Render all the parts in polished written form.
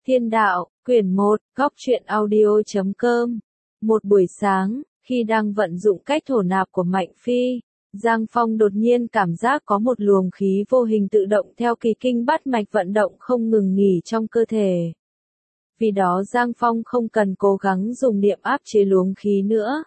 Thiên đạo, quyển 1, góc truyện audio.com. Một buổi sáng, khi đang vận dụng cách thổ nạp của Mạnh Phi, Giang Phong đột nhiên cảm giác có một luồng khí vô hình tự động theo kỳ kinh bát mạch vận động không ngừng nghỉ trong cơ thể. Vì đó Giang Phong không cần cố gắng dùng niệm áp chế luồng khí nữa.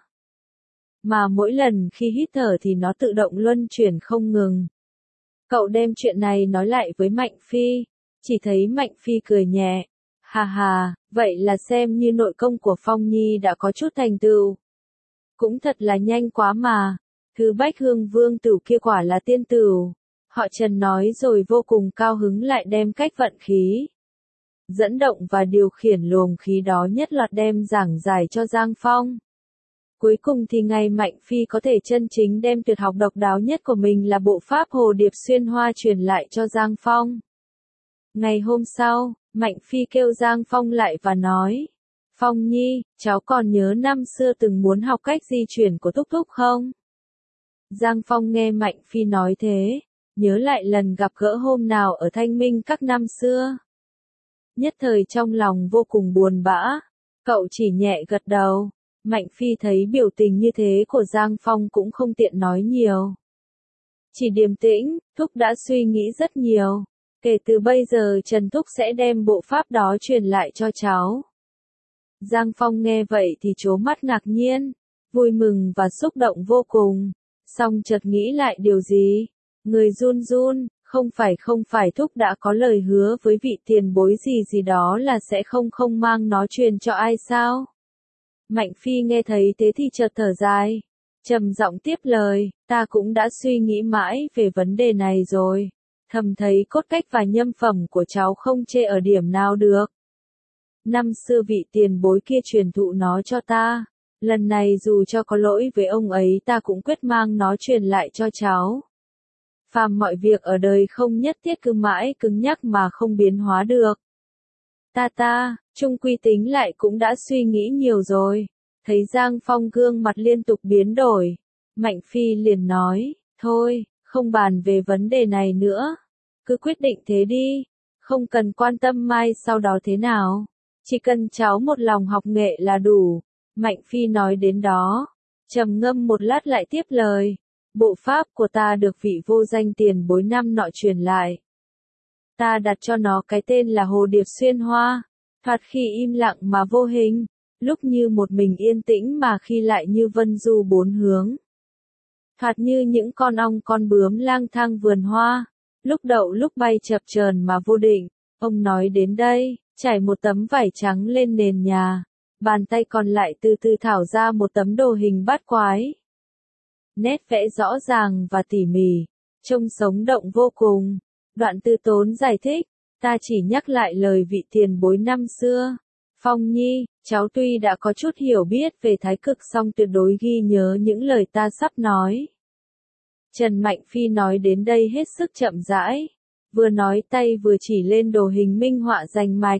Mà mỗi lần khi hít thở thì nó tự động luân chuyển không ngừng. Cậu đem chuyện này nói lại với Mạnh Phi, chỉ thấy Mạnh Phi cười nhẹ. Hà hà, vậy là xem như nội công của Phong Nhi đã có chút thành tựu. Cũng thật là nhanh quá mà, thứ Bách Hương Vương Tửu kia quả là tiên tửu. Họ Trần nói rồi vô cùng cao hứng lại đem cách vận khí, dẫn động và điều khiển luồng khí đó nhất loạt đem giảng giải cho Giang Phong. Cuối cùng thì ngày Mạnh Phi có thể chân chính đem tuyệt học độc đáo nhất của mình là bộ pháp Hồ Điệp Xuyên Hoa truyền lại cho Giang Phong. Ngày hôm sau, Mạnh Phi kêu Giang Phong lại và nói, Phong Nhi, cháu còn nhớ năm xưa từng muốn học cách di chuyển của Thúc Thúc không? Giang Phong nghe Mạnh Phi nói thế, nhớ lại lần gặp gỡ hôm nào ở Thanh Minh các năm xưa. Nhất thời trong lòng vô cùng buồn bã, cậu chỉ nhẹ gật đầu. Mạnh Phi thấy biểu tình như thế của Giang Phong cũng không tiện nói nhiều. Chỉ điềm tĩnh, Thúc đã suy nghĩ rất nhiều. Kể từ bây giờ Trần Thúc sẽ đem bộ pháp đó truyền lại cho cháu. Giang Phong nghe vậy thì trố mắt ngạc nhiên, vui mừng và xúc động vô cùng. Xong chợt nghĩ lại điều gì, người run run, không phải Thúc đã có lời hứa với vị tiền bối gì đó là sẽ không mang nó truyền cho ai sao? Mạnh Phi nghe thấy thế thì chợt thở dài, trầm giọng tiếp lời, ta cũng đã suy nghĩ mãi về vấn đề này rồi, thầm thấy cốt cách và nhâm phẩm của cháu không chê ở điểm nào được. Năm xưa vị tiền bối kia truyền thụ nó cho ta, lần này dù cho có lỗi với ông ấy ta cũng quyết mang nó truyền lại cho cháu. Phàm mọi việc ở đời không nhất thiết cứ mãi cứng nhắc mà không biến hóa được. Trung quy tính lại cũng đã suy nghĩ nhiều rồi. Thấy Giang Phong gương mặt liên tục biến đổi, Mạnh Phi liền nói, thôi, không bàn về vấn đề này nữa. Cứ quyết định thế đi, không cần quan tâm mai sau đó thế nào. Chỉ cần cháu một lòng học nghệ là đủ. Mạnh Phi nói đến đó, trầm ngâm một lát lại tiếp lời. Bộ pháp của ta được vị vô danh tiền bối năm nọ truyền lại. Ta đặt cho nó cái tên là Hồ Điệp Xuyên Hoa. Thoạt khi im lặng mà vô hình, lúc như một mình yên tĩnh mà khi lại như vân du bốn hướng. Thoạt như những con ong con bướm lang thang vườn hoa, lúc đậu lúc bay chập chờn mà vô định. Ông nói đến đây, trải một tấm vải trắng lên nền nhà, bàn tay còn lại từ từ thảo ra một tấm đồ hình bát quái. Nét vẽ rõ ràng và tỉ mỉ, trông sống động vô cùng. Đoạn Tư Tốn giải thích, ta chỉ nhắc lại lời vị tiền bối năm xưa. Phong Nhi, cháu tuy đã có chút hiểu biết về thái cực song tuyệt đối ghi nhớ những lời ta sắp nói. Trần Mạnh Phi nói đến đây hết sức chậm rãi, vừa nói tay vừa chỉ lên đồ hình minh họa rành mạch.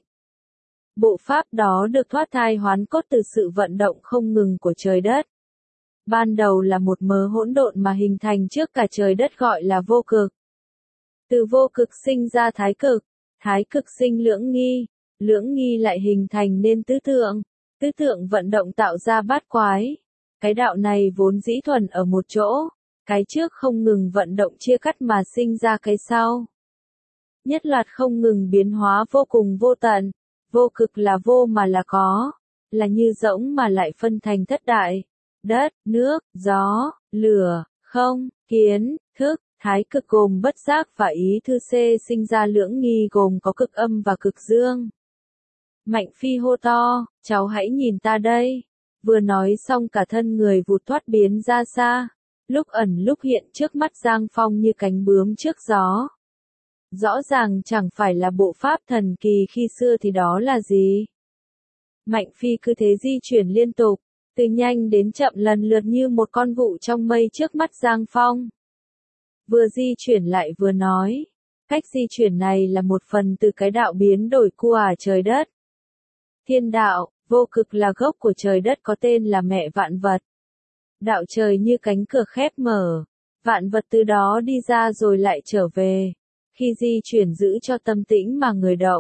Bộ pháp đó được thoát thai hoán cốt từ sự vận động không ngừng của trời đất. Ban đầu là một mớ hỗn độn mà hình thành trước cả trời đất gọi là vô cực. Từ vô cực sinh ra thái cực sinh lưỡng nghi lại hình thành nên tứ tượng vận động tạo ra bát quái. Cái đạo này vốn dĩ thuần ở một chỗ, cái trước không ngừng vận động chia cắt mà sinh ra cái sau. Nhất loạt không ngừng biến hóa vô cùng vô tận, vô cực là vô mà là có, là như rỗng mà lại phân thành thất đại, đất, nước, gió, lửa, không, kiến, thức. Thái cực gồm bất giác và ý thư xê sinh ra lưỡng nghi gồm có cực âm và cực dương. Mạnh Phi hô to, cháu hãy nhìn ta đây. Vừa nói xong cả thân người vụt thoát biến ra xa, lúc ẩn lúc hiện trước mắt Giang Phong như cánh bướm trước gió. Rõ ràng chẳng phải là bộ pháp thần kỳ khi xưa thì đó là gì? Mạnh Phi cứ thế di chuyển liên tục, từ nhanh đến chậm lần lượt như một con vụ trong mây trước mắt Giang Phong. Vừa di chuyển lại vừa nói, cách di chuyển này là một phần từ cái đạo biến đổi của trời đất. Thiên đạo, vô cực là gốc của trời đất có tên là mẹ vạn vật. Đạo trời như cánh cửa khép mở, vạn vật từ đó đi ra rồi lại trở về. Khi di chuyển giữ cho tâm tĩnh mà người động,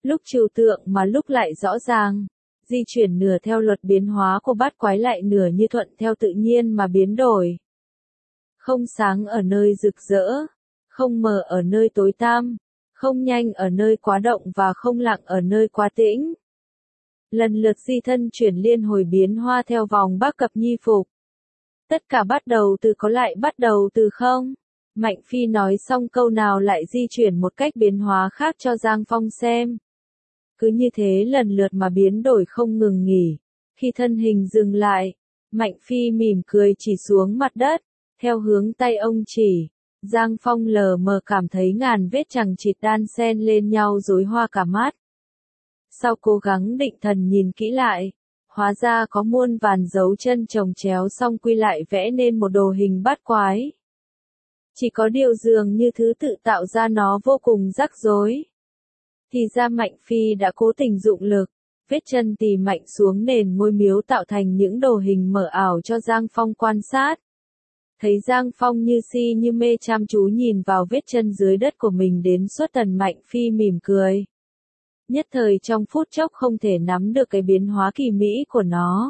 lúc trừu tượng mà lúc lại rõ ràng, di chuyển nửa theo luật biến hóa của bát quái lại nửa như thuận theo tự nhiên mà biến đổi. Không sáng ở nơi rực rỡ, không mờ ở nơi tối tăm, không nhanh ở nơi quá động và không lặng ở nơi quá tĩnh. Lần lượt di thân chuyển liên hồi biến hoa theo vòng bác cập nhi phục. Tất cả bắt đầu từ có lại bắt đầu từ không. Mạnh Phi nói xong câu nào lại di chuyển một cách biến hóa khác cho Giang Phong xem. Cứ như thế lần lượt mà biến đổi không ngừng nghỉ. Khi thân hình dừng lại, Mạnh Phi mỉm cười chỉ xuống mặt đất, theo hướng tay ông chỉ. Giang Phong lờ mờ cảm thấy ngàn vết chằng chịt đan xen lên nhau rối hoa cả mắt. Sau cố gắng định thần nhìn kỹ lại, hóa ra có muôn vàn dấu chân chồng chéo xong quy lại vẽ nên một đồ hình bát quái. Chỉ có điều dường như thứ tự tạo ra nó vô cùng rắc rối. Thì ra Mạnh Phi đã cố tình dụng lực, vết chân tì mạnh xuống nền ngôi miếu tạo thành những đồ hình mờ ảo cho Giang Phong quan sát. Thấy Giang Phong như si như mê chăm chú nhìn vào vết chân dưới đất của mình đến suốt tần, Mạnh Phi mỉm cười. Nhất thời trong phút chốc không thể nắm được cái biến hóa kỳ mỹ của nó.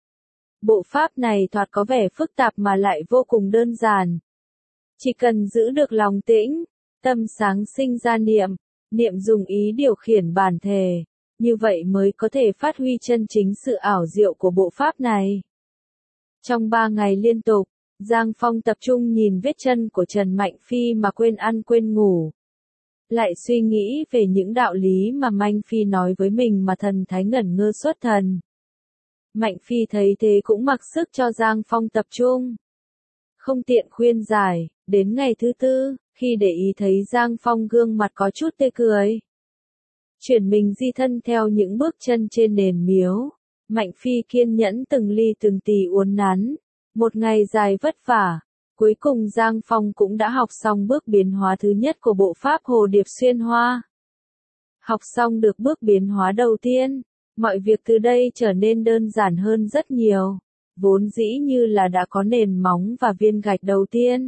Bộ pháp này thoạt có vẻ phức tạp mà lại vô cùng đơn giản. Chỉ cần giữ được lòng tĩnh, tâm sáng sinh ra niệm, niệm dùng ý điều khiển bản thể, như vậy mới có thể phát huy chân chính sự ảo diệu của bộ pháp này. Trong 3 ngày liên tục, Giang Phong tập trung nhìn vết chân của Trần Mạnh Phi mà quên ăn quên ngủ. Lại suy nghĩ về những đạo lý mà Mạnh Phi nói với mình mà thần thái ngẩn ngơ xuất thần. Mạnh Phi thấy thế cũng mặc sức cho Giang Phong tập trung. Không tiện khuyên giải, đến ngày thứ 4, khi để ý thấy Giang Phong gương mặt có chút tê cười. Chuyển mình di thân theo những bước chân trên nền miếu, Mạnh Phi kiên nhẫn từng ly từng tì uốn nắn. Một ngày dài vất vả, cuối cùng Giang Phong cũng đã học xong bước biến hóa thứ nhất của bộ pháp Hồ Điệp Xuyên Hoa. Học xong được bước biến hóa đầu tiên, mọi việc từ đây trở nên đơn giản hơn rất nhiều, vốn dĩ như là đã có nền móng và viên gạch đầu tiên.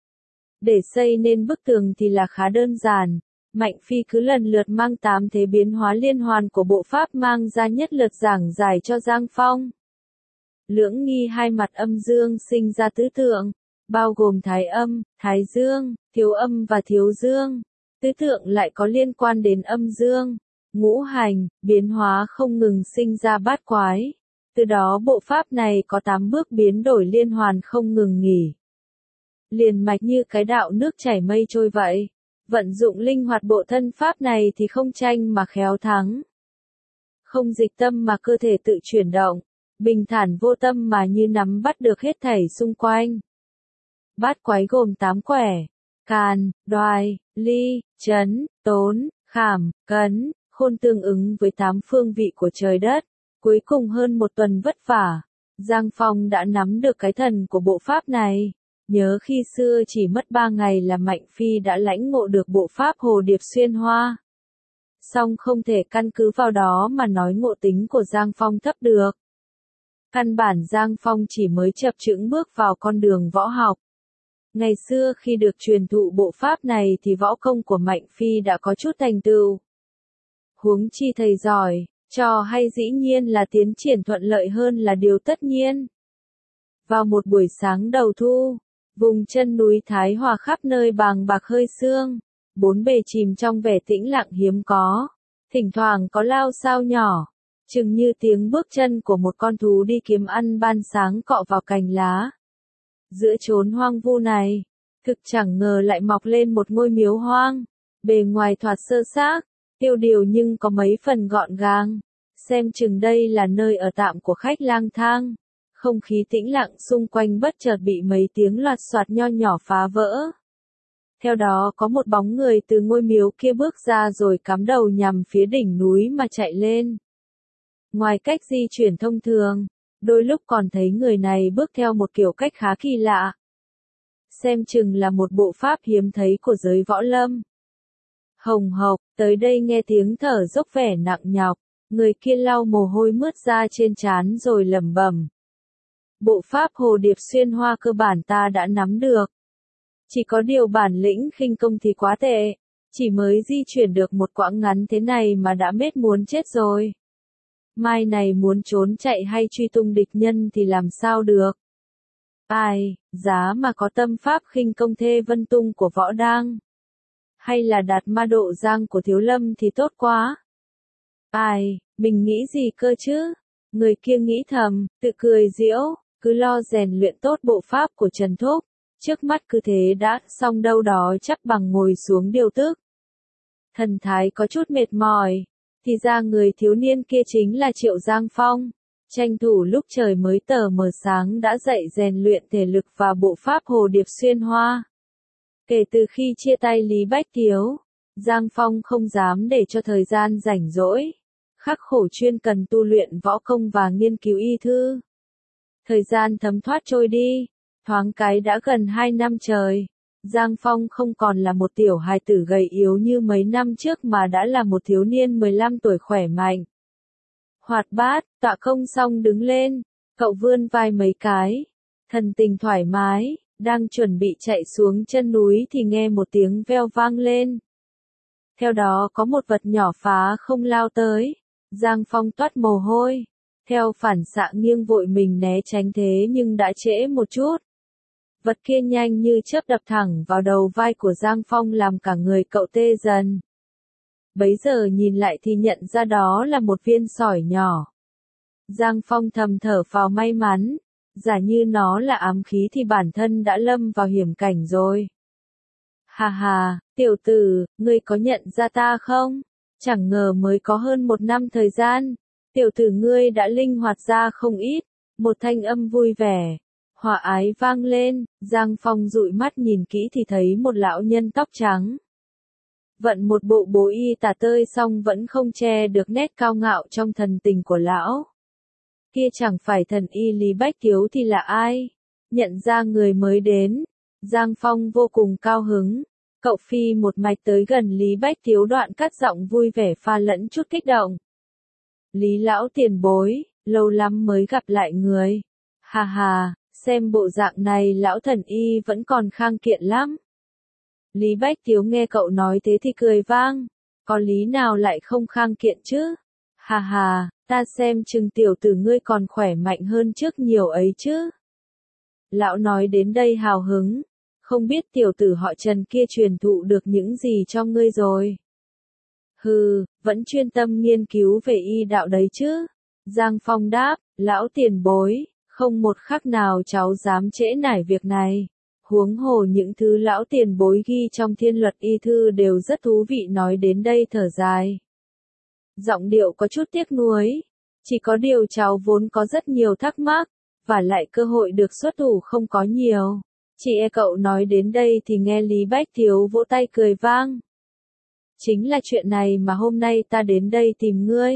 Để xây nên bức tường thì là khá đơn giản, Mạnh Phi cứ lần lượt mang 8 thế biến hóa liên hoàn của bộ pháp mang ra nhất lượt giảng giải cho Giang Phong. Lưỡng nghi hai mặt âm dương sinh ra tứ tượng, bao gồm thái âm, thái dương, thiếu âm và thiếu dương. Tứ tượng lại có liên quan đến âm dương, ngũ hành, biến hóa không ngừng sinh ra bát quái. Từ đó bộ pháp này có 8 bước biến đổi liên hoàn không ngừng nghỉ. Liền mạch như cái đạo nước chảy mây trôi vậy. Vận dụng linh hoạt bộ thân pháp này thì không tranh mà khéo thắng. Không dịch tâm mà cơ thể tự chuyển động. Bình thản vô tâm mà như nắm bắt được hết thảy xung quanh. Bát quái gồm 8 quẻ: càn, đoài, ly, chấn, tốn, khảm, cấn, khôn, tương ứng với 8 phương vị của trời đất. Cuối cùng hơn một tuần vất vả, Giang Phong đã nắm được cái thần của bộ pháp này. Nhớ khi xưa chỉ mất 3 ngày là Mạnh Phi đã lãnh ngộ được bộ pháp Hồ Điệp Xuyên Hoa. Song không thể căn cứ vào đó mà nói ngộ tính của Giang Phong thấp được. Căn bản Giang Phong chỉ mới chập chững bước vào con đường võ học. Ngày xưa khi được truyền thụ bộ pháp này thì võ công của Mạnh Phi đã có chút thành tựu. Huống chi thầy giỏi, trò hay dĩ nhiên là tiến triển thuận lợi hơn là điều tất nhiên. Vào một buổi sáng đầu thu, vùng chân núi Thái Hòa khắp nơi bàng bạc hơi sương, bốn bề chìm trong vẻ tĩnh lặng hiếm có, thỉnh thoảng có lao sao nhỏ, chừng như tiếng bước chân của một con thú đi kiếm ăn ban sáng cọ vào cành lá. Giữa chốn hoang vu này, thực chẳng ngờ lại mọc lên một ngôi miếu hoang, bề ngoài thoạt sơ xác, tiêu điều nhưng có mấy phần gọn gàng, xem chừng đây là nơi ở tạm của khách lang thang. Không khí tĩnh lặng xung quanh bất chợt bị mấy tiếng loạt soạt nho nhỏ phá vỡ. Theo đó có một bóng người từ ngôi miếu kia bước ra rồi cắm đầu nhằm phía đỉnh núi mà chạy lên. Ngoài cách di chuyển thông thường, đôi lúc còn thấy người này bước theo một kiểu cách khá kỳ lạ. Xem chừng là một bộ pháp hiếm thấy của giới võ lâm. Hồng hộc, tới đây nghe tiếng thở dốc vẻ nặng nhọc, người kia lau mồ hôi mướt ra trên trán rồi lẩm bẩm. Bộ pháp Hồ Điệp Xuyên Hoa cơ bản ta đã nắm được. Chỉ có điều bản lĩnh khinh công thì quá tệ. Chỉ mới di chuyển được một quãng ngắn thế này mà đã mệt muốn chết rồi. Mai này muốn trốn chạy hay truy tung địch nhân thì làm sao được. Ai, giá mà có tâm pháp khinh công thê vân tung của Võ Đang. Hay là đạt ma độ giang của Thiếu Lâm thì tốt quá. Ai, mình nghĩ gì cơ chứ? Người kia nghĩ thầm, tự cười giễu, cứ lo rèn luyện tốt bộ pháp của Trần Thúc. Trước mắt cứ thế đã, xong đâu đó chắp bằng ngồi xuống điều tức. Thần thái có chút mệt mỏi, thì ra người thiếu niên kia chính là Triệu Giang Phong. Tranh thủ lúc trời mới tờ mờ sáng đã dậy rèn luyện thể lực và bộ pháp Hồ Điệp Xuyên Hoa. Kể từ khi chia tay Lý Bách Thiếu, Giang Phong không dám để cho thời gian rảnh rỗi, khắc khổ chuyên cần tu luyện võ công và nghiên cứu y thư. Thời gian thấm thoát trôi đi, thoáng cái đã gần 2 năm trời. Giang Phong không còn là một tiểu hài tử gầy yếu như mấy năm trước mà đã là một thiếu niên 15 tuổi khỏe mạnh. Hoạt bát, tọa công xong đứng lên, cậu vươn vai mấy cái, thần tình thoải mái, đang chuẩn bị chạy xuống chân núi thì nghe một tiếng veo vang lên. Theo đó có một vật nhỏ phá không lao tới, Giang Phong toát mồ hôi, theo phản xạ nghiêng vội mình né tránh thế nhưng đã trễ một chút. Vật kia nhanh như chớp đập thẳng vào đầu vai của Giang Phong làm cả người cậu tê dần. Bấy giờ nhìn lại thì nhận ra đó là một viên sỏi nhỏ. Giang Phong thầm thở phào may mắn, giả như nó là ám khí thì bản thân đã lâm vào hiểm cảnh rồi. Hà hà, tiểu tử, ngươi có nhận ra ta không? Chẳng ngờ mới có hơn 1 năm thời gian, tiểu tử ngươi đã linh hoạt ra không ít. Một thanh âm vui vẻ, hòa ái vang lên, Giang Phong dụi mắt nhìn kỹ thì thấy một lão nhân tóc trắng. Vận một bộ bố y tả tơi xong vẫn không che được nét cao ngạo trong thần tình của lão. Kia chẳng phải thần y Lý Bách Thiếu thì là ai? Nhận ra người mới đến, Giang Phong vô cùng cao hứng. Cậu phi một mạch tới gần Lý Bách Thiếu, đoạn cắt giọng vui vẻ pha lẫn chút kích động. Lý lão tiền bối, lâu lắm mới gặp lại người. Hà hà, xem bộ dạng này lão thần y vẫn còn khang kiện lắm. Lý Bách Thiếu nghe cậu nói thế thì cười vang. Có lý nào lại không khang kiện chứ? Hà hà, ta xem chừng tiểu tử ngươi còn khỏe mạnh hơn trước nhiều ấy chứ. Lão nói đến đây hào hứng. Không biết tiểu tử họ Trần kia truyền thụ được những gì cho ngươi rồi. Hừ, vẫn chuyên tâm nghiên cứu về y đạo đấy chứ. Giang Phong đáp, lão tiền bối, không một khắc nào cháu dám trễ nải việc này. Huống hồ những thứ lão tiền bối ghi trong thiên luật y thư đều rất thú vị, nói đến đây thở dài. Giọng điệu có chút tiếc nuối. Chỉ có điều cháu vốn có rất nhiều thắc mắc, và lại cơ hội được xuất thủ không có nhiều. Chị cậu nói đến đây thì nghe Lý Bách Thiếu vỗ tay cười vang. Chính là chuyện này mà hôm nay ta đến đây tìm ngươi.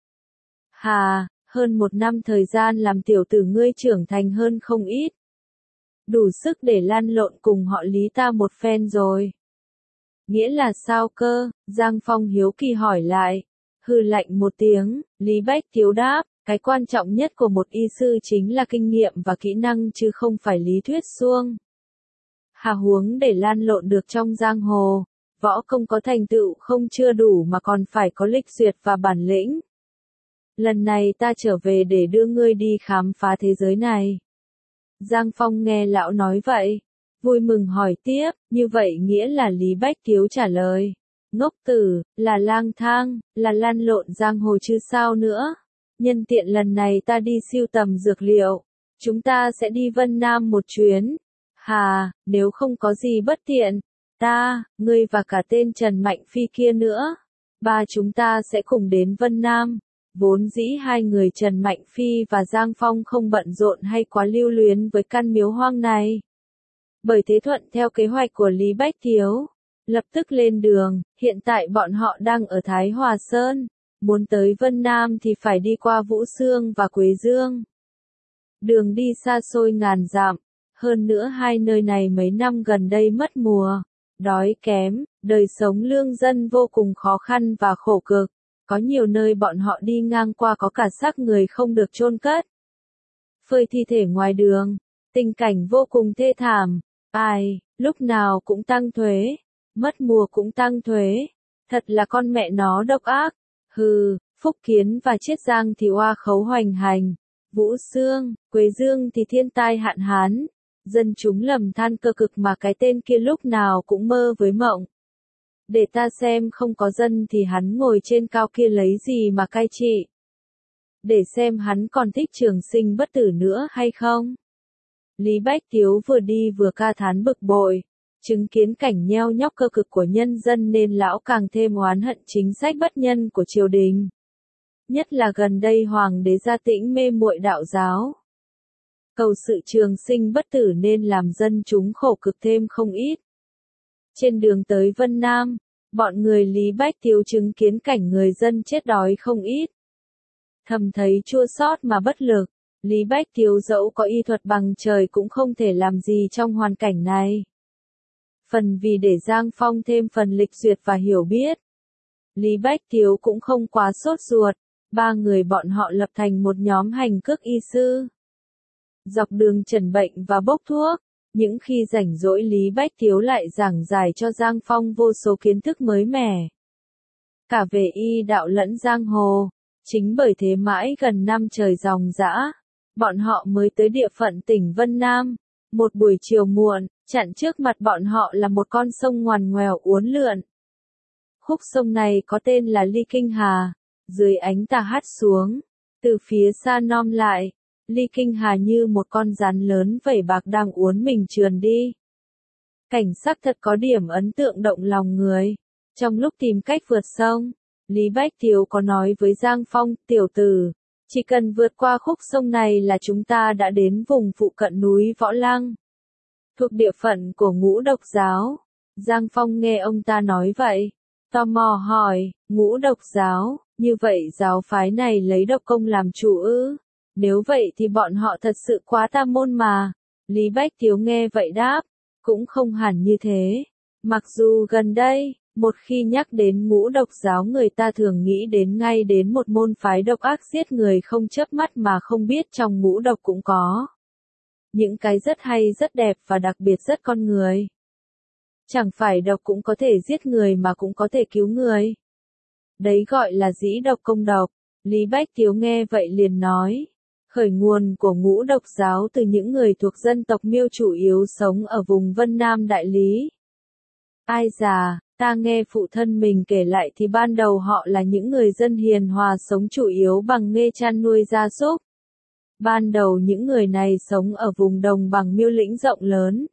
Hà, hơn 1 năm thời gian làm tiểu tử ngươi trưởng thành hơn không ít. Đủ sức để lăn lộn cùng họ Lý ta một phen rồi. Nghĩa là sao cơ? Giang Phong hiếu kỳ hỏi lại. Hừ lạnh một tiếng, Lý Bách Thiếu đáp, cái quan trọng nhất của một y sư chính là kinh nghiệm và kỹ năng chứ không phải lý thuyết suông. Hà huống để lan lộn được trong giang hồ, võ công có thành tựu không chưa đủ mà còn phải có lịch duyệt và bản lĩnh. Lần này ta trở về để đưa ngươi đi khám phá thế giới này. Giang Phong nghe lão nói vậy, vui mừng hỏi tiếp, như vậy nghĩa là Lý Bách Thiếu trả lời. Ngốc tử, là lang thang, là lăn lộn giang hồ chứ sao nữa. Nhân tiện lần này ta đi sưu tầm dược liệu, chúng ta sẽ đi Vân Nam một chuyến. Hà, nếu không có gì bất tiện, ta, ngươi và cả tên Trần Mạnh Phi kia nữa, ba chúng ta sẽ cùng đến Vân Nam. Vốn dĩ hai người Trần Mạnh Phi và Giang Phong không bận rộn hay quá lưu luyến với căn miếu hoang này. Bởi thế thuận theo kế hoạch của Lý Bách Thiếu, lập tức lên đường, hiện tại bọn họ đang ở Thái Hòa Sơn, muốn tới Vân Nam thì phải đi qua Vũ Xương và Quế Dương. Đường đi xa xôi ngàn dặm, hơn nữa hai nơi này mấy năm gần đây mất mùa, đói kém, đời sống lương dân vô cùng khó khăn và khổ cực. Có nhiều nơi bọn họ đi ngang qua có cả xác người không được chôn cất. Phơi thi thể ngoài đường, tình cảnh vô cùng thê thảm. Ai, lúc nào cũng tăng thuế, mất mùa cũng tăng thuế. Thật là con mẹ nó độc ác. Hừ, Phúc Kiến và Chiết Giang thì oa khấu hoành hành. Vũ Xương, Quế Dương thì thiên tai hạn hán. Dân chúng lầm than cơ cực mà cái tên kia lúc nào cũng mơ với mộng. Để ta xem không có dân thì hắn ngồi trên cao kia lấy gì mà cai trị. Để xem hắn còn thích trường sinh bất tử nữa hay không. Lý Bách Tiếu vừa đi vừa ca thán bực bội. Chứng kiến cảnh nheo nhóc cơ cực của nhân dân nên lão càng thêm oán hận chính sách bất nhân của triều đình. Nhất là gần đây hoàng đế Gia Tĩnh mê muội đạo giáo. Cầu sự trường sinh bất tử nên làm dân chúng khổ cực thêm không ít. Trên đường tới Vân Nam, bọn người Lý Bách Tiếu chứng kiến cảnh người dân chết đói không ít. Thầm thấy chua xót mà bất lực, Lý Bách Tiếu dẫu có y thuật bằng trời cũng không thể làm gì trong hoàn cảnh này. Phần vì để Giang Phong thêm phần lịch duyệt và hiểu biết. Lý Bách Tiếu cũng không quá sốt ruột, ba người bọn họ lập thành một nhóm hành cước y sư. Dọc đường trần bệnh và bốc thuốc, những khi rảnh rỗi Lý Bách Tiếu lại giảng giải cho Giang Phong vô số kiến thức mới mẻ. Cả về y đạo lẫn giang hồ, chính bởi thế mãi gần năm trời ròng rã, bọn họ mới tới địa phận tỉnh Vân Nam. Một buổi chiều muộn, chặn trước mặt bọn họ là một con sông ngoằn ngoèo uốn lượn. Khúc sông này có tên là Ly Kinh Hà, dưới ánh tà hắt xuống, từ phía xa nom lại, Ly Kinh Hà như một con rắn lớn vảy bạc đang uốn mình trườn đi. Cảnh sắc thật có điểm ấn tượng động lòng người. Trong lúc tìm cách vượt sông, Lý Bách Tiếu có nói với Giang Phong, tiểu tử, chỉ cần vượt qua khúc sông này là chúng ta đã đến vùng phụ cận núi Võ Lăng, thuộc địa phận của Ngũ Độc giáo. Giang Phong nghe ông ta nói vậy, tò mò hỏi, Ngũ Độc giáo, như vậy giáo phái này lấy độc công làm chủ ư? Nếu vậy thì bọn họ thật sự quá tà môn mà. Lý Bách Tiếu nghe vậy đáp, cũng không hẳn như thế. Mặc dù gần đây, một khi nhắc đến Ngũ Độc giáo người ta thường nghĩ đến ngay đến một môn phái độc ác giết người không chớp mắt mà không biết trong ngũ độc cũng có những cái rất hay rất đẹp và đặc biệt rất con người. Chẳng phải độc cũng có thể giết người mà cũng có thể cứu người. Đấy gọi là dĩ độc công độc. Lý Bách Tiếu nghe vậy liền nói, khởi nguồn của Ngũ Độc giáo từ những người thuộc dân tộc Miêu chủ yếu sống ở vùng Vân Nam Đại Lý. Ai già, ta nghe phụ thân mình kể lại thì ban đầu họ là những người dân hiền hòa sống chủ yếu bằng nghề chăn nuôi gia súc. Ban đầu những người này sống ở vùng đồng bằng Miêu lĩnh rộng lớn.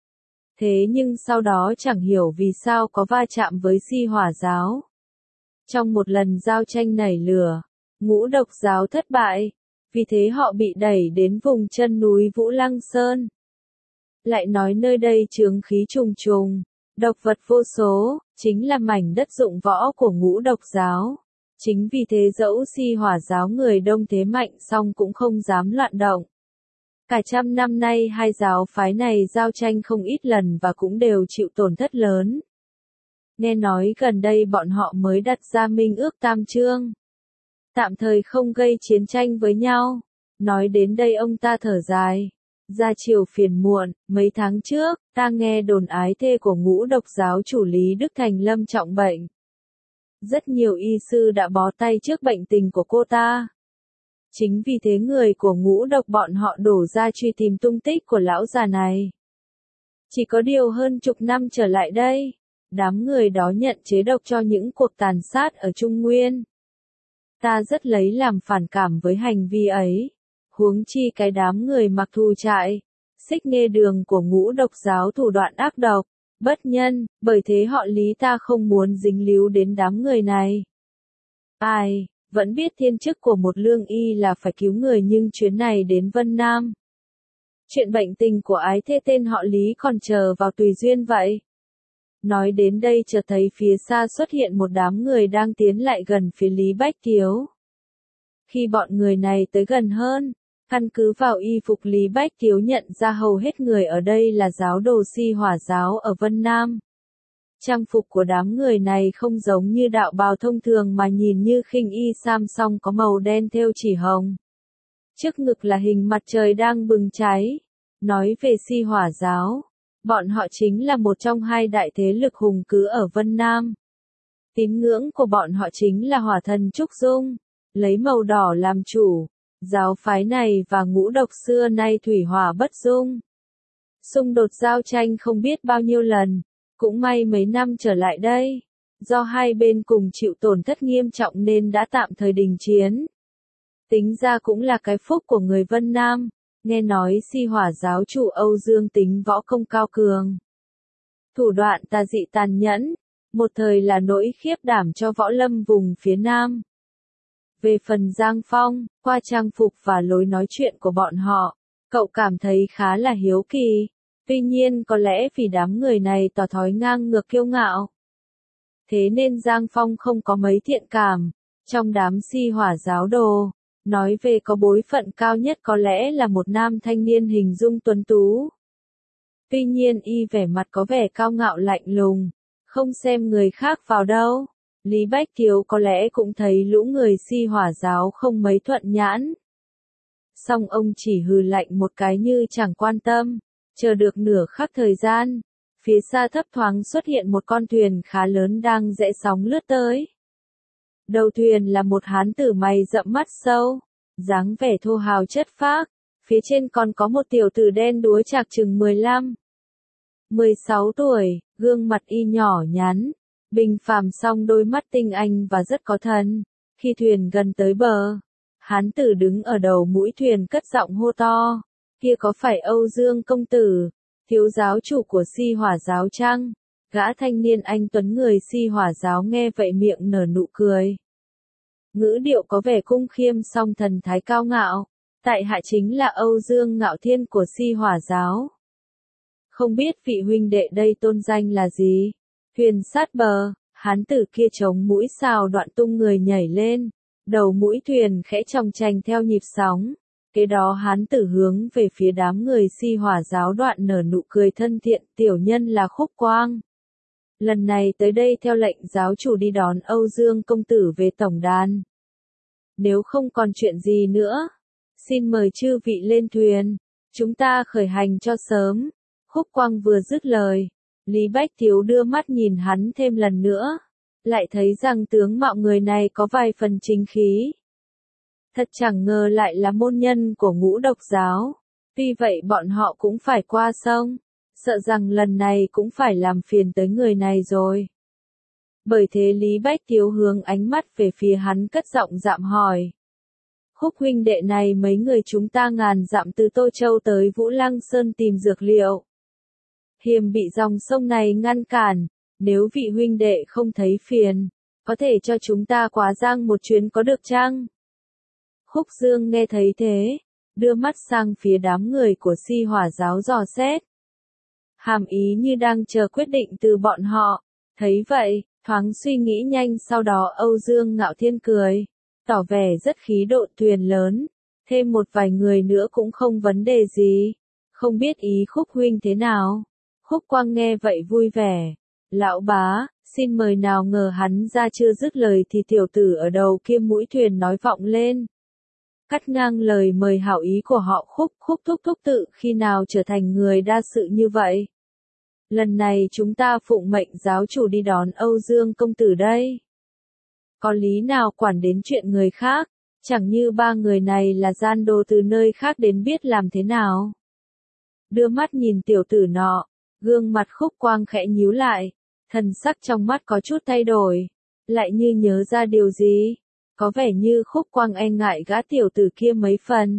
Thế nhưng sau đó chẳng hiểu vì sao có va chạm với Si Hỏa giáo. Trong một lần giao tranh nảy lửa, Ngũ Độc giáo thất bại, vì thế họ bị đẩy đến vùng chân núi Vũ Lăng Sơn. Lại nói nơi đây chướng khí trùng trùng, độc vật vô số, chính là mảnh đất dụng võ của Ngũ Độc giáo. Chính vì thế dẫu Si Hỏa giáo người đông thế mạnh song cũng không dám loạn động. Cả trăm năm nay hai giáo phái này giao tranh không ít lần và cũng đều chịu tổn thất lớn. Nghe nói gần đây bọn họ mới đặt ra minh ước tam chương, tạm thời không gây chiến tranh với nhau. Nói đến đây ông ta thở dài. Ra chiều phiền muộn, mấy tháng trước, ta nghe đồn ái thê của Ngũ Độc giáo chủ Lý Đức Thành lâm trọng bệnh. Rất nhiều y sư đã bó tay trước bệnh tình của cô ta. Chính vì thế người của Ngũ Độc bọn họ đổ ra truy tìm tung tích của lão già này. Chỉ có điều hơn chục năm trở lại đây, đám người đó nhận chế độc cho những cuộc tàn sát ở Trung Nguyên. Ta rất lấy làm phản cảm với hành vi ấy. Huống chi cái đám người mặc thù trại, xích nghe đường của Ngũ Độc giáo thủ đoạn ác độc, bất nhân, bởi thế họ Lý ta không muốn dính líu đến đám người này. Ai, vẫn biết thiên chức của một lương y là phải cứu người nhưng chuyến này đến Vân Nam. Chuyện bệnh tình của ái thê tên họ Lý còn chờ vào tùy duyên vậy. Nói đến đây chợt thấy phía xa xuất hiện một đám người đang tiến lại gần phía Lý Bách Tiếu. Khi bọn người này tới gần hơn, căn cứ vào y phục Lý Bách Tiếu nhận ra hầu hết người ở đây là giáo đồ Si Hỏa giáo ở Vân Nam. Trang phục của đám người này không giống như đạo bào thông thường mà nhìn như khinh y sam song có màu đen thêu chỉ hồng. Trước ngực là hình mặt trời đang bừng cháy. Nói về Si Hỏa giáo, Bọn họ chính là một trong hai đại thế lực hùng cứ ở Vân Nam. Tín ngưỡng của bọn họ chính là hỏa thần Trúc Dung, lấy màu đỏ làm chủ. Giáo phái này và ngũ độc xưa nay thủy hỏa bất dung. Xung đột giao tranh không biết bao nhiêu lần, cũng may mấy năm trở lại đây, do hai bên cùng chịu tổn thất nghiêm trọng nên đã tạm thời đình chiến. Tính ra cũng là cái phúc của người Vân Nam, nghe nói Si Hỏa giáo chủ Âu Dương tính võ công cao cường. Thủ đoạn tà dị tàn nhẫn, một thời là nỗi khiếp đảm cho võ lâm vùng phía Nam. Về phần Giang Phong, qua trang phục và lối nói chuyện của bọn họ, cậu cảm thấy khá là hiếu kỳ. Tuy nhiên có lẽ vì đám người này tỏ thói ngang ngược kiêu ngạo. Thế nên Giang Phong không có mấy thiện cảm. Trong đám Si Hỏa giáo đồ, nói về có bối phận cao nhất có lẽ là một nam thanh niên hình dung tuấn tú. Tuy nhiên y vẻ mặt có vẻ cao ngạo lạnh lùng, không xem người khác vào đâu. Lý Bách Thiếu có lẽ cũng thấy lũ người Si Hỏa giáo không mấy thuận nhãn. Song ông chỉ hừ lạnh một cái như chẳng quan tâm, chờ được nửa khắc thời gian. Phía xa thấp thoáng xuất hiện một con thuyền khá lớn đang rẽ sóng lướt tới. Đầu thuyền là một hán tử mày rậm mắt sâu, dáng vẻ thô hào chất phác, phía trên còn có một tiểu tử đen đúa chạc chừng 15, 16 tuổi, gương mặt y nhỏ nhắn, bình phàm song đôi mắt tinh anh và rất có thần. Khi thuyền gần tới bờ, hán tử đứng ở đầu mũi thuyền cất giọng hô to, kia có phải Âu Dương công tử, thiếu giáo chủ của Si Hỏa giáo chăng? Gã thanh niên anh tuấn người Si Hỏa giáo nghe vậy miệng nở nụ cười. Ngữ điệu có vẻ cung khiêm song thần thái cao ngạo, tại hạ chính là Âu Dương Ngạo Thiên của Si Hỏa giáo. Không biết vị huynh đệ đây tôn danh là gì? Thuyền sát bờ, hán tử kia chống mũi xào đoạn tung người nhảy lên, đầu mũi thuyền khẽ chòng chành theo nhịp sóng. Kế đó hán tử hướng về phía đám người Si Hỏa giáo đoạn nở nụ cười thân thiện, tiểu nhân là Khúc Quang. Lần này tới đây theo lệnh giáo chủ đi đón Âu Dương công tử về tổng đàn. Nếu không còn chuyện gì nữa, xin mời chư vị lên thuyền, chúng ta khởi hành cho sớm. Khúc Quang vừa dứt lời, Lý Bách Thiếu đưa mắt nhìn hắn thêm lần nữa, lại thấy rằng tướng mạo người này có vài phần chính khí. Thật chẳng ngờ lại là môn nhân của ngũ độc giáo, tuy vậy bọn họ cũng phải qua sông, sợ rằng lần này cũng phải làm phiền tới người này rồi. Bởi thế Lý Bách Thiếu hướng ánh mắt về phía hắn cất giọng dạm hỏi. Khúc huynh đệ này mấy người chúng ta ngàn dặm từ Tô Châu tới Vũ Lăng Sơn tìm dược liệu. Hiềm bị dòng sông này ngăn cản, nếu vị huynh đệ không thấy phiền, có thể cho chúng ta qua giang một chuyến có được chăng? Khúc Dương nghe thấy thế, đưa mắt sang phía đám người của Si Hỏa giáo dò xét. Hàm ý như đang chờ quyết định từ bọn họ, thấy vậy, thoáng suy nghĩ nhanh sau đó Âu Dương Ngạo Thiên cười, tỏ vẻ rất khí độ thuyền lớn, thêm một vài người nữa cũng không vấn đề gì, không biết ý Khúc huynh thế nào. Khúc Quang nghe vậy vui vẻ, lão bá, xin mời nào ngờ hắn ra chưa dứt lời thì tiểu tử ở đầu kia mũi thuyền nói vọng lên. Cắt ngang lời mời hảo ý của họ Khúc thúc tự khi nào trở thành người đa sự như vậy. Lần này chúng ta phụng mệnh giáo chủ đi đón Âu Dương công tử đây. Có lý nào quản đến chuyện người khác, chẳng như ba người này là gian đồ từ nơi khác đến biết làm thế nào. Đưa mắt nhìn tiểu tử nọ, gương mặt Khúc Quang khẽ nhíu lại, thần sắc trong mắt có chút thay đổi, lại như nhớ ra điều gì, có vẻ như Khúc Quang e ngại gã tiểu tử kia mấy phần.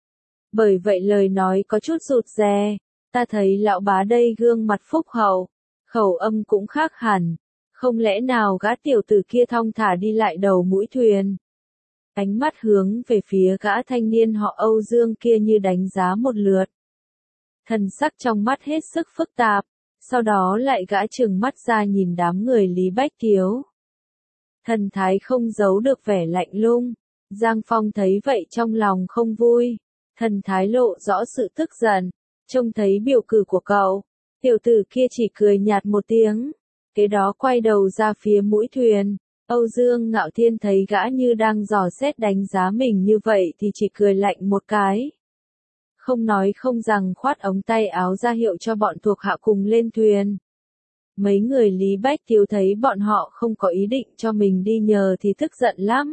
Bởi vậy lời nói có chút rụt rè, ta thấy lão bá đây gương mặt phúc hậu, khẩu âm cũng khác hẳn, không lẽ nào gã tiểu tử kia thong thả đi lại đầu mũi thuyền. Ánh mắt hướng về phía gã thanh niên họ Âu Dương kia như đánh giá một lượt. Thần sắc trong mắt hết sức phức tạp, sau đó lại gã trừng mắt ra nhìn đám người Lý Bách Thiếu. Thần thái không giấu được vẻ lạnh lùng, Giang Phong thấy vậy trong lòng không vui, thần thái lộ rõ sự tức giận, trông thấy biểu cử của cậu, tiểu tử kia chỉ cười nhạt một tiếng, kế đó quay đầu ra phía mũi thuyền. Âu Dương Ngạo Thiên thấy gã như đang dò xét đánh giá mình như vậy thì chỉ cười lạnh một cái. không nói không rằng khoát ống tay áo ra hiệu cho bọn thuộc hạ cùng lên thuyền. Mấy người Lý Bách Thiếu thấy bọn họ không có ý định cho mình đi nhờ thì tức giận lắm.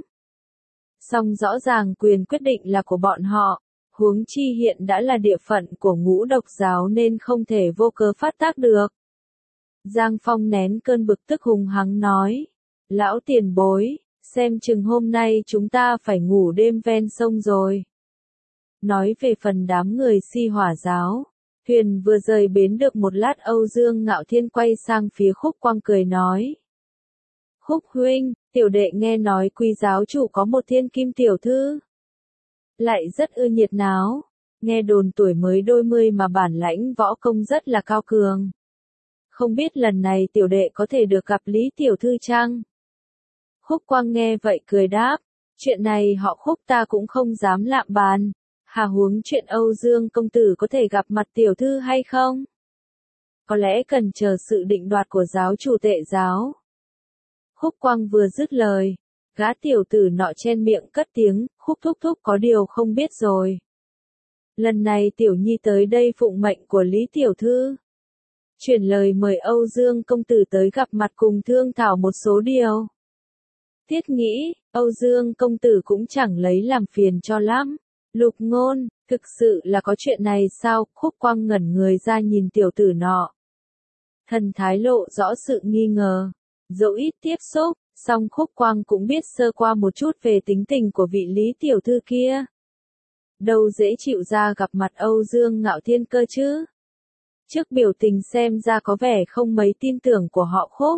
Song rõ ràng quyền quyết định là của bọn họ, huống chi hiện đã là địa phận của Ngũ Độc giáo nên không thể vô cớ phát tác được. Giang Phong nén cơn bực tức hùng hăng nói, lão tiền bối, xem chừng hôm nay chúng ta phải ngủ đêm ven sông rồi. Nói về phần đám người Si Hỏa giáo, thuyền vừa rời bến được một lát Âu Dương Ngạo Thiên quay sang phía Khúc Quang cười nói. Khúc huynh, tiểu đệ nghe nói Quý giáo chủ có một thiên kim tiểu thư. Lại rất ưa nhiệt náo, nghe đồn tuổi mới đôi mươi mà bản lãnh võ công rất là cao cường. Không biết lần này tiểu đệ có thể được gặp Lý tiểu thư chăng? Khúc Quang nghe vậy cười đáp, chuyện này họ Khúc ta cũng không dám lạm bàn, hà huống chuyện Âu Dương công tử có thể gặp mặt tiểu thư hay không? Có lẽ cần chờ sự định đoạt của giáo chủ Tệ giáo. Khúc Quang vừa dứt lời, gã tiểu tử nọ chen miệng cất tiếng, Khúc thúc thúc có điều không biết rồi. Lần này tiểu nhi tới đây phụng mệnh của Lý tiểu thư. Chuyển lời mời Âu Dương công tử tới gặp mặt cùng thương thảo một số điều. Thiết nghĩ, Âu Dương công tử cũng chẳng lấy làm phiền cho lắm. Lục Ngôn, thực sự là có chuyện này sao? Khúc Quang ngẩn người ra nhìn tiểu tử nọ. Thần thái lộ rõ sự nghi ngờ. Dẫu ít tiếp xúc, song Khúc Quang cũng biết sơ qua một chút về tính tình của vị Lý tiểu thư kia. Đâu dễ chịu ra gặp mặt Âu Dương Ngạo Thiên cơ chứ. Trước biểu tình xem ra có vẻ không mấy tin tưởng của họ Khúc.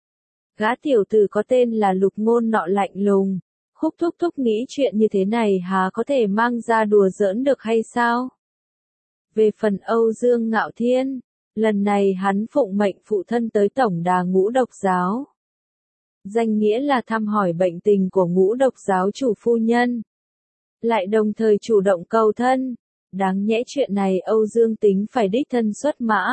Gã tiểu tử có tên là Lục Ngôn nọ lạnh lùng. Khúc thúc thúc nghĩ chuyện như thế này há có thể mang ra đùa giỡn được hay sao? Về phần Âu Dương Ngạo Thiên, lần này hắn phụng mệnh phụ thân tới tổng đà Ngũ Độc giáo. Danh nghĩa là thăm hỏi bệnh tình của Ngũ Độc giáo chủ phu nhân. Lại đồng thời chủ động cầu thân. Đáng nhẽ chuyện này Âu Dương tính phải đích thân xuất mã.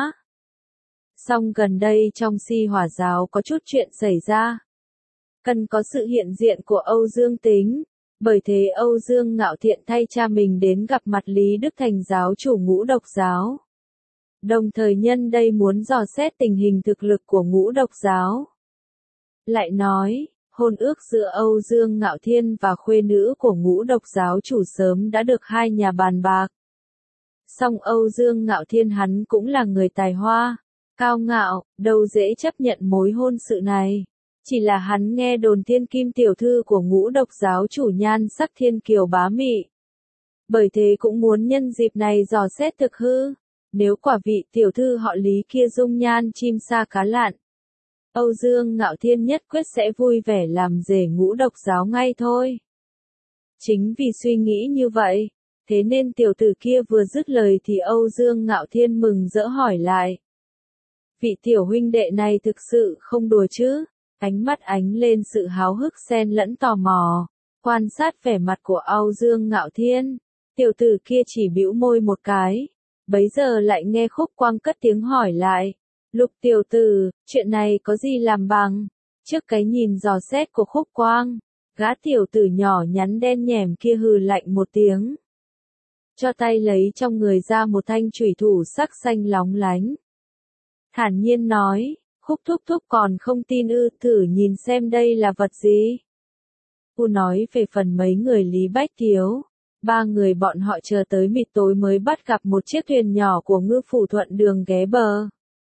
Song gần đây trong Si Hỏa giáo có chút chuyện xảy ra. Cần có sự hiện diện của Âu Dương tính. Bởi thế Âu Dương Ngạo Thiện thay cha mình đến gặp mặt Lý Đức Thành giáo chủ Ngũ Độc giáo. Đồng thời nhân đây muốn dò xét tình hình thực lực của Ngũ Độc giáo. Lại nói, hôn ước giữa Âu Dương Ngạo Thiên và khuê nữ của Ngũ Độc giáo chủ sớm đã được hai nhà bàn bạc. Song Âu Dương Ngạo Thiên hắn cũng là người tài hoa, cao ngạo, đâu dễ chấp nhận mối hôn sự này. Chỉ là hắn nghe đồn thiên kim tiểu thư của Ngũ Độc giáo chủ nhan sắc thiên kiều bá mị. Bởi thế cũng muốn nhân dịp này dò xét thực hư. Nếu quả vị tiểu thư họ Lý kia dung nhan chim sa cá lặn, Âu Dương Ngạo Thiên nhất quyết sẽ vui vẻ làm rể Ngũ Độc giáo ngay thôi. Chính vì suy nghĩ như vậy, thế nên tiểu tử kia vừa dứt lời thì Âu Dương Ngạo Thiên mừng rỡ hỏi lại. Vị tiểu huynh đệ này thực sự không đùa chứ? Ánh mắt ánh lên sự háo hức xen lẫn tò mò, quan sát vẻ mặt của Âu Dương Ngạo Thiên. Tiểu tử kia chỉ bĩu môi một cái, bấy giờ lại nghe Khúc Quang cất tiếng hỏi lại. Lục tiểu tử, chuyện này có gì làm bằng? Trước cái nhìn dò xét của Khúc Quang, gã tiểu tử nhỏ nhắn đen nhẻm kia hừ lạnh một tiếng. Cho tay lấy trong người ra một thanh chủy thủ sắc xanh lóng lánh. Thản nhiên nói, Khúc thúc thúc còn không tin ư, thử nhìn xem đây là vật gì. Cô nói về phần mấy người Lý Bách Thiếu. Ba người bọn họ chờ tới mịt tối mới bắt gặp một chiếc thuyền nhỏ của ngư phủ thuận đường ghé bờ.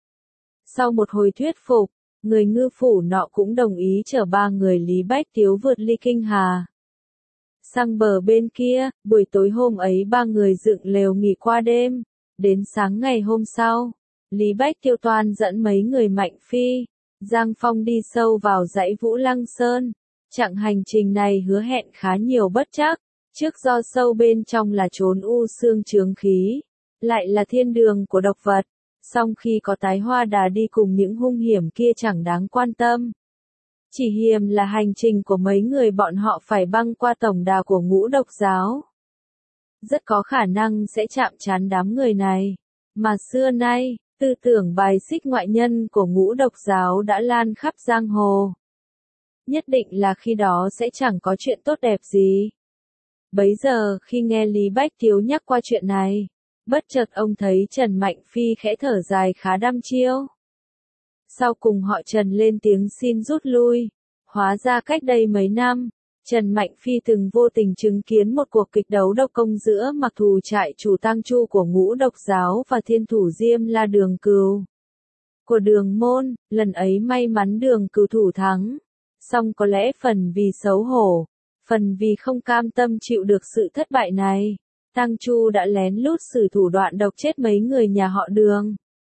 Sau một hồi thuyết phục, người ngư phủ nọ cũng đồng ý chở ba người Lý Bách Thiếu vượt ly kinh hà. Sang bờ bên kia, buổi tối hôm ấy ba người dựng lều nghỉ qua đêm. Đến sáng ngày hôm sau, Lý Bách Thiếu toan dẫn mấy người Mạnh Phi, Giang Phong đi sâu vào dãy Vũ Lăng Sơn. Chặng hành trình này hứa hẹn khá nhiều bất trắc. Trước do sâu bên trong là chốn u xương chướng khí, lại là thiên đường của độc vật, song khi có Tái Hoa Đà đi cùng những hung hiểm kia chẳng đáng quan tâm. Chỉ hiềm là hành trình của mấy người bọn họ phải băng qua tổng đà của Ngũ Độc giáo. Rất có khả năng sẽ chạm trán đám người này, mà xưa nay, tư tưởng bài xích ngoại nhân của Ngũ Độc giáo đã lan khắp giang hồ. Nhất định là khi đó sẽ chẳng có chuyện tốt đẹp gì. Bấy giờ khi nghe Lý Bách Thiếu nhắc qua chuyện này, Bất chợt ông thấy Trần Mạnh Phi khẽ thở dài khá đăm chiêu. Sau cùng họ Trần lên tiếng xin rút lui. Hóa ra cách đây mấy năm, Trần Mạnh Phi từng vô tình chứng kiến một cuộc kịch đấu độc công giữa mặc thù trại chủ Tang Chu của Ngũ Độc Giáo và thiên thủ Diêm La Đường Cừu của Đường Môn. Lần ấy may mắn Đường Cừu thủ thắng, song có lẽ phần vì xấu hổ, phần vì không cam tâm chịu được sự thất bại này, Tang Chu đã lén lút sử thủ đoạn độc chết mấy người nhà họ Đường.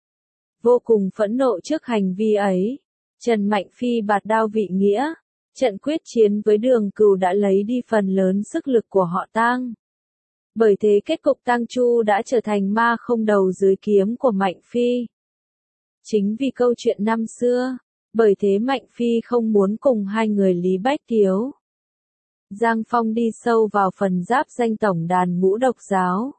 Vô cùng phẫn nộ trước hành vi ấy, Trần Mạnh Phi bạt đao vị nghĩa, trận quyết chiến với Đường Cừu đã lấy đi phần lớn sức lực của họ Tang. Bởi thế kết cục Tang Chu đã trở thành ma không đầu dưới kiếm của Mạnh Phi. Chính vì câu chuyện năm xưa, bởi thế Mạnh Phi không muốn cùng hai người Lý Bách Tiếu, Giang Phong đi sâu vào phần giáp danh tổng đàn Ngũ Độc Giáo.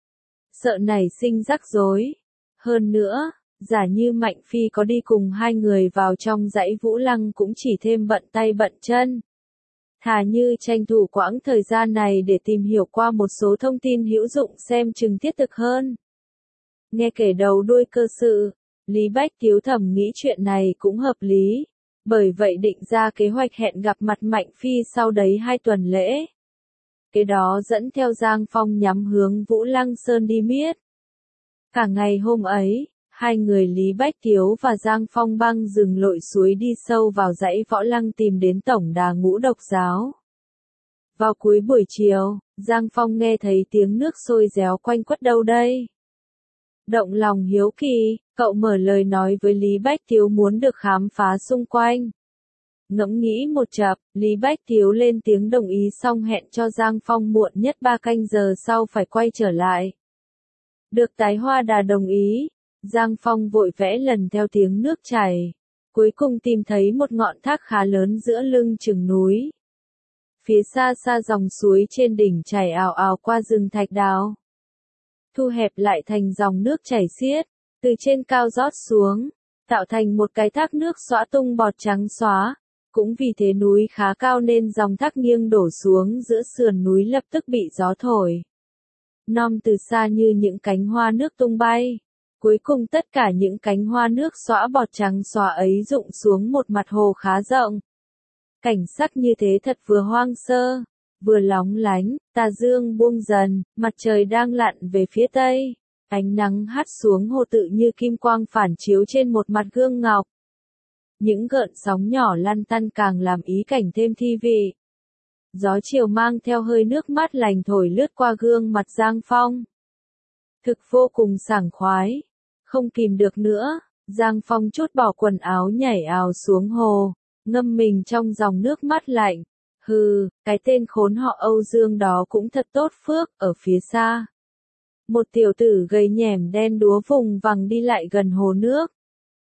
Sợ nảy sinh rắc rối. Hơn nữa, giả như Mạnh Phi có đi cùng hai người vào trong dãy Vũ Lăng cũng chỉ thêm bận tay bận chân. Thà như tranh thủ quãng thời gian này để tìm hiểu qua một số thông tin hữu dụng xem chừng thiết thực hơn. Nghe kể đầu đuôi cơ sự, Lý Bách Tiếu thầm nghĩ chuyện này cũng hợp lý. Bởi vậy định ra kế hoạch hẹn gặp mặt Mạnh Phi sau đấy 2 tuần lễ. Kế đó dẫn theo Giang Phong nhắm hướng Vũ Lăng Sơn đi miết. Cả ngày hôm ấy, hai người Lý Bách Tiếu và Giang Phong băng rừng lội suối đi sâu vào dãy Võ Lăng tìm đến tổng đà Ngũ Độc Giáo. Vào cuối buổi chiều, Giang Phong nghe thấy tiếng nước sôi réo quanh quất đâu đây. Động lòng hiếu kỳ, cậu mở lời nói với Lý Bách Tiếu muốn được khám phá xung quanh. Ngẫm nghĩ một chập, Lý Bách Tiếu lên tiếng đồng ý xong hẹn cho Giang Phong muộn nhất 3 canh giờ sau phải quay trở lại. Được Tái Hoa Đà đồng ý, Giang Phong vội vẽ lần theo tiếng nước chảy. Cuối cùng tìm thấy một ngọn thác khá lớn giữa lưng chừng núi. Phía xa xa dòng suối trên đỉnh chảy ào ào qua rừng thạch đào. Thu hẹp lại thành dòng nước chảy xiết, từ trên cao rót xuống, tạo thành một cái thác nước xõa tung bọt trắng xóa. Cũng vì thế núi khá cao nên dòng thác nghiêng đổ xuống giữa sườn núi lập tức bị gió thổi. Nom từ xa như những cánh hoa nước tung bay. Cuối cùng tất cả những cánh hoa nước xõa bọt trắng xóa ấy rụng xuống một mặt hồ khá rộng. Cảnh sắc như thế thật vừa hoang sơ, vừa lóng lánh, tà dương buông dần, mặt trời đang lặn về phía tây. Ánh nắng hắt xuống hồ tự như kim quang phản chiếu trên một mặt gương ngọc. Những gợn sóng nhỏ lăn tăn càng làm ý cảnh thêm thi vị. Gió chiều mang theo hơi nước mát lành thổi lướt qua gương mặt Giang Phong. Thực vô cùng sảng khoái. Không kìm được nữa, Giang Phong trút bỏ quần áo nhảy ào xuống hồ, ngâm mình trong dòng nước mát lạnh. Hừ, cái tên khốn họ Âu Dương đó cũng thật tốt phước. Ở phía xa, một tiểu tử gầy nhẻm đen đúa vùng vằng đi lại gần hồ nước.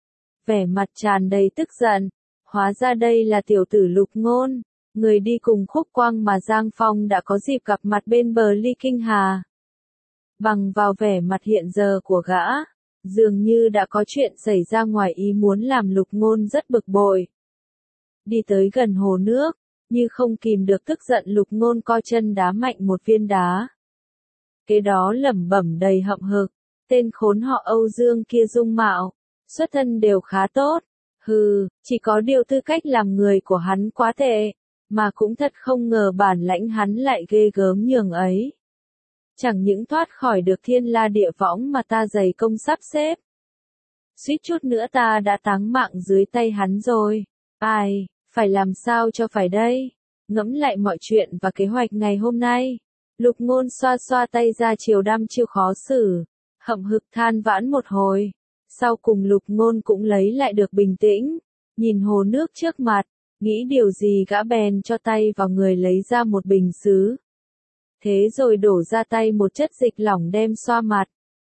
Vẻ mặt tràn đầy tức giận, hóa ra đây là tiểu tử Lục Ngôn, người đi cùng Khúc Quang mà Giang Phong đã có dịp gặp mặt bên bờ Ly Kinh Hà. Bằng vào vẻ mặt hiện giờ của gã, dường như đã có chuyện xảy ra ngoài ý muốn làm Lục Ngôn rất bực bội. Đi tới gần hồ nước, như không kìm được tức giận Lục Ngôn co chân đá mạnh một viên đá. Kế đó lẩm bẩm đầy hậm hực, tên khốn họ Âu Dương kia dung mạo, xuất thân đều khá tốt. Hừ, chỉ có điều tư cách làm người của hắn quá tệ, mà cũng thật không ngờ bản lãnh hắn lại ghê gớm nhường ấy. Chẳng những thoát khỏi được thiên la địa võng mà ta dày công sắp xếp. Suýt chút nữa ta đã táng mạng dưới tay hắn rồi. Ai, phải làm sao cho phải đây? Ngẫm lại mọi chuyện và kế hoạch ngày hôm nay. Lục Ngôn xoa xoa tay ra chiều đăm chiêu khó xử, hậm hực than vãn một hồi. Sau cùng Lục Ngôn cũng lấy lại được bình tĩnh, nhìn hồ nước trước mặt, nghĩ điều gì gã bèn cho tay vào người lấy ra một bình sứ. Thế rồi đổ ra tay một chất dịch lỏng đem xoa mặt.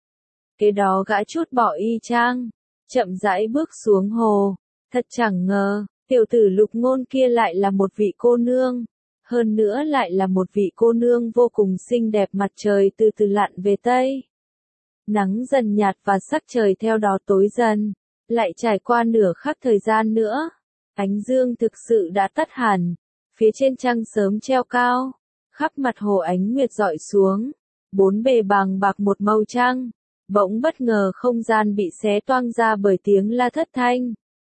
Kế đó gã trút bỏ y trang, chậm rãi bước xuống hồ. Thật chẳng ngờ, tiểu tử Lục Ngôn kia lại là một vị cô nương. Hơn nữa lại là một vị cô nương vô cùng xinh đẹp. Mặt trời từ từ lặn về tây. Nắng dần nhạt và sắc trời theo đó tối dần. Lại trải qua nửa khắc thời gian nữa. Ánh dương thực sự đã tắt hẳn. Phía trên trăng sớm treo cao. Khắp mặt hồ ánh nguyệt rọi xuống. bốn bề bàng bạc một màu trăng. Bỗng bất ngờ không gian bị xé toang ra bởi tiếng la thất thanh.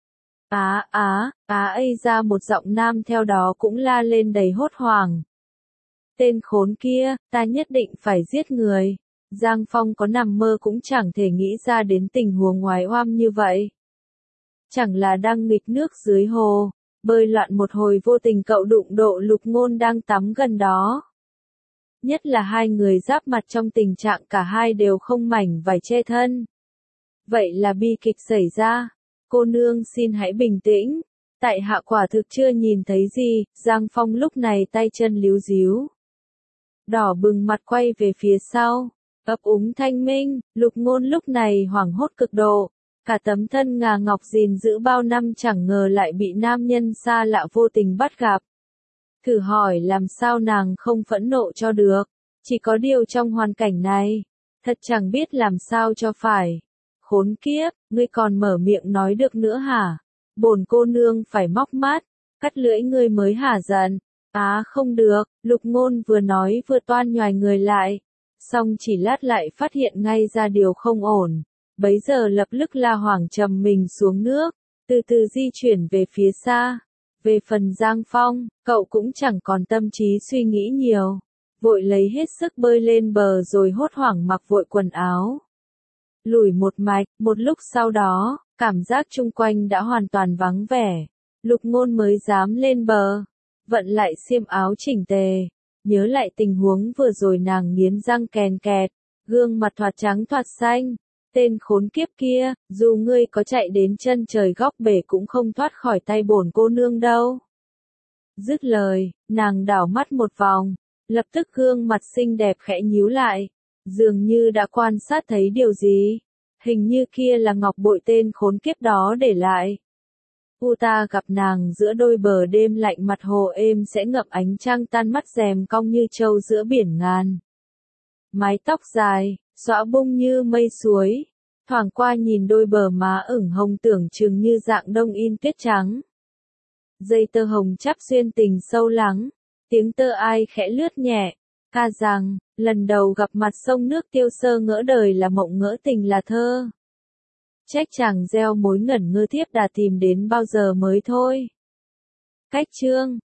Ây ra, một giọng nam theo đó cũng la lên đầy hốt hoảng. Tên khốn kia, ta nhất định phải giết người. Giang Phong có nằm mơ cũng chẳng thể nghĩ ra đến tình huống oái oăm như vậy. Chẳng là đang nghịch nước dưới hồ, bơi loạn một hồi vô tình cậu đụng độ Lục Ngôn đang tắm gần đó. Nhất là hai người giáp mặt trong tình trạng cả hai đều không mảnh vải che thân. Vậy là bi kịch xảy ra. Cô nương xin hãy bình tĩnh. Tại hạ quả thực chưa nhìn thấy gì. Giang Phong lúc này tay chân líu díu. Đỏ bừng mặt quay về phía sau. Ấp úng thanh minh. Lục Ngôn lúc này hoảng hốt cực độ. Cả tấm thân ngà ngọc gìn giữ bao năm chẳng ngờ lại bị nam nhân xa lạ vô tình bắt gặp. Thử hỏi làm sao nàng không phẫn nộ cho được. Chỉ có điều trong hoàn cảnh này, thật chẳng biết làm sao cho phải. Khốn kiếp, ngươi còn mở miệng nói được nữa hả? Bổn cô nương phải móc mắt, cắt lưỡi ngươi mới hả giận. Không được, Lục Ngôn vừa nói vừa toan nhoài người lại. Xong chỉ lát lại phát hiện ngay ra điều không ổn. Bấy giờ lập tức la hoảng trầm mình xuống nước, từ từ di chuyển về phía xa. Về phần Giang Phong, cậu cũng chẳng còn tâm trí suy nghĩ nhiều. Vội lấy hết sức bơi lên bờ rồi hốt hoảng mặc vội quần áo. Lủi một mạch, một lúc sau đó, cảm giác chung quanh đã hoàn toàn vắng vẻ. Lục Ngôn mới dám lên bờ. Vận lại xiêm áo chỉnh tề. Nhớ lại tình huống vừa rồi nàng nghiến răng kèn kẹt. Gương mặt thoạt trắng thoạt xanh. Tên khốn kiếp kia, dù ngươi có chạy đến chân trời góc bể cũng không thoát khỏi tay bổn cô nương đâu. Dứt lời, nàng đảo mắt một vòng. Lập tức gương mặt xinh đẹp khẽ nhíu lại. Dường như đã quan sát thấy điều gì. Hình như kia là ngọc bội tên khốn kiếp đó để lại. Ta gặp nàng giữa đôi bờ đêm lạnh, mặt hồ êm sẽ ngập ánh trăng tan, mắt rèm cong như trâu giữa biển ngàn. Mái tóc dài, xõa bung như mây suối. Thoảng qua nhìn đôi bờ má ửng hồng tưởng chừng như dạng đông in tuyết trắng. Dây tơ hồng chắp xuyên tình sâu lắng. Tiếng tơ ai khẽ lướt nhẹ. Ca rằng, lần đầu gặp mặt sông nước tiêu sơ ngỡ đời là mộng, ngỡ tình là thơ. Trách chàng gieo mối ngẩn ngơ thiếp đã tìm đến bao giờ mới thôi. Cách chương